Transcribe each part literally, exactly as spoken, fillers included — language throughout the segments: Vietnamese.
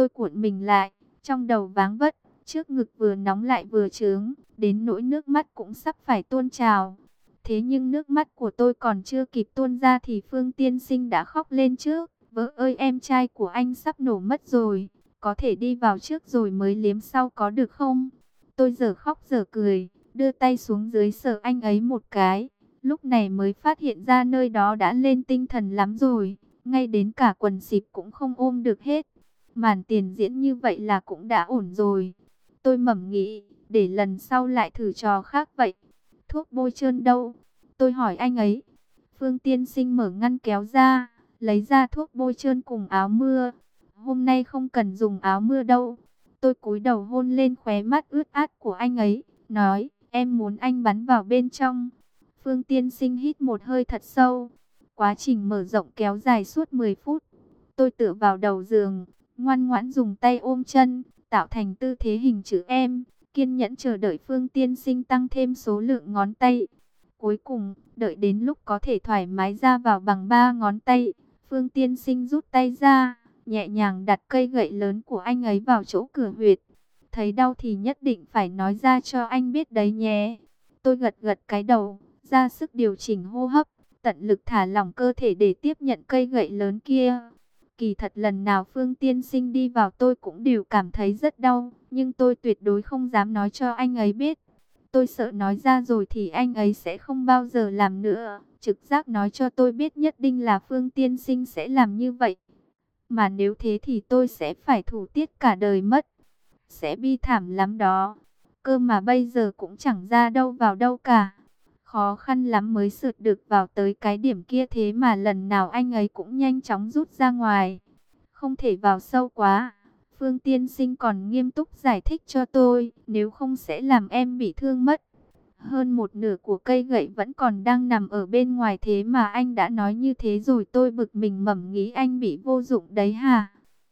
Tôi cuộn mình lại, trong đầu váng vất, trước ngực vừa nóng lại vừa chướng, đến nỗi nước mắt cũng sắp phải tuôn trào. Thế nhưng nước mắt của tôi còn chưa kịp tuôn ra thì Phương Tiên Sinh đã khóc lên trước. Vợ ơi, em trai của anh sắp nổ mất rồi, có thể đi vào trước rồi mới liếm sau có được không? Tôi giờ khóc giờ cười, đưa tay xuống dưới sờ anh ấy một cái. Lúc này mới phát hiện ra nơi đó đã lên tinh thần lắm rồi, ngay đến cả quần xịp cũng không ôm được hết. Màn tiền diễn như vậy là cũng đã ổn rồi. Tôi mẩm nghĩ, để lần sau lại thử trò khác vậy. Thuốc bôi trơn đâu? Tôi hỏi anh ấy. Phương Tiên Sinh mở ngăn kéo ra, lấy ra thuốc bôi trơn cùng áo mưa. Hôm nay không cần dùng áo mưa đâu. Tôi cúi đầu hôn lên khóe mắt ướt át của anh ấy, nói, em muốn anh bắn vào bên trong. Phương Tiên Sinh hít một hơi thật sâu. Quá trình mở rộng kéo dài suốt mười phút. Tôi tựa vào đầu giường, ngoan ngoãn dùng tay ôm chân, tạo thành tư thế hình chữ em, kiên nhẫn chờ đợi Phương Tiên Sinh tăng thêm số lượng ngón tay. Cuối cùng, đợi đến lúc có thể thoải mái ra vào bằng ba ngón tay, Phương Tiên Sinh rút tay ra, nhẹ nhàng đặt cây gậy lớn của anh ấy vào chỗ cửa huyệt. Thấy đau thì nhất định phải nói ra cho anh biết đấy nhé. Tôi gật gật cái đầu, ra sức điều chỉnh hô hấp, tận lực thả lỏng cơ thể để tiếp nhận cây gậy lớn kia. Kỳ thật lần nào Phương Tiên Sinh đi vào tôi cũng đều cảm thấy rất đau, nhưng tôi tuyệt đối không dám nói cho anh ấy biết. Tôi sợ nói ra rồi thì anh ấy sẽ không bao giờ làm nữa. Trực giác nói cho tôi biết nhất định là Phương Tiên Sinh sẽ làm như vậy. Mà nếu thế thì tôi sẽ phải thủ tiết cả đời mất. Sẽ bi thảm lắm đó. Cơ mà bây giờ cũng chẳng ra đâu vào đâu cả. Khó khăn lắm mới sượt được vào tới cái điểm kia, thế mà lần nào anh ấy cũng nhanh chóng rút ra ngoài. Không thể vào sâu quá. Phương Tiên Sinh còn nghiêm túc giải thích cho tôi, nếu không sẽ làm em bị thương mất. Hơn một nửa của cây gậy vẫn còn đang nằm ở bên ngoài, thế mà anh đã nói như thế rồi. Tôi bực mình mẩm nghĩ anh bị vô dụng đấy hả?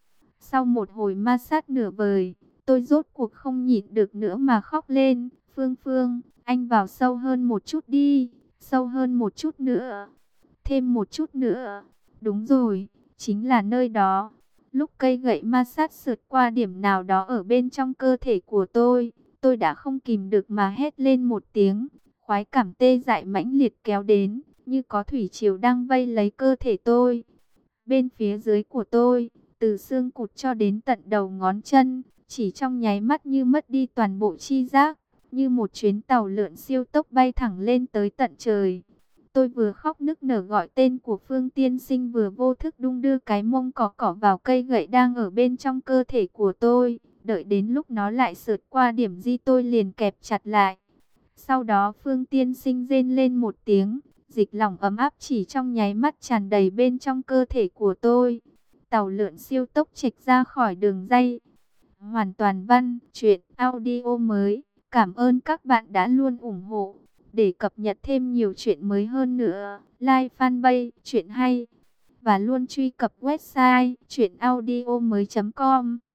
Sau một hồi ma sát nửa vời, tôi rốt cuộc không nhịn được nữa mà khóc lên. Phương Phương, anh vào sâu hơn một chút đi, sâu hơn một chút nữa, thêm một chút nữa. Đúng rồi, chính là nơi đó. Lúc cây gậy ma sát sượt qua điểm nào đó ở bên trong cơ thể của tôi, tôi đã không kìm được mà hét lên một tiếng. Khoái cảm tê dại mãnh liệt kéo đến, như có thủy triều đang vây lấy cơ thể tôi. Bên phía dưới của tôi, từ xương cụt cho đến tận đầu ngón chân, chỉ trong nháy mắt như mất đi toàn bộ chi giác, như một chuyến tàu lượn siêu tốc bay thẳng lên tới tận trời. Tôi vừa khóc nức nở gọi tên của Phương Tiên Sinh, vừa vô thức đung đưa cái mông cỏ cỏ vào cây gậy đang ở bên trong cơ thể của tôi. Đợi đến lúc nó lại sượt qua điểm di tôi liền kẹp chặt lại. Sau đó Phương Tiên Sinh rên lên một tiếng, dịch lỏng ấm áp chỉ trong nháy mắt tràn đầy bên trong cơ thể của tôi. Tàu lượn siêu tốc chệch ra khỏi đường ray. Hoàn toàn văn, truyện audio mới. Cảm ơn các bạn đã luôn ủng hộ. Để cập nhật thêm nhiều chuyện mới hơn nữa, like fanpage Chuyện Hay và luôn truy cập website truyện audio mới chấm com.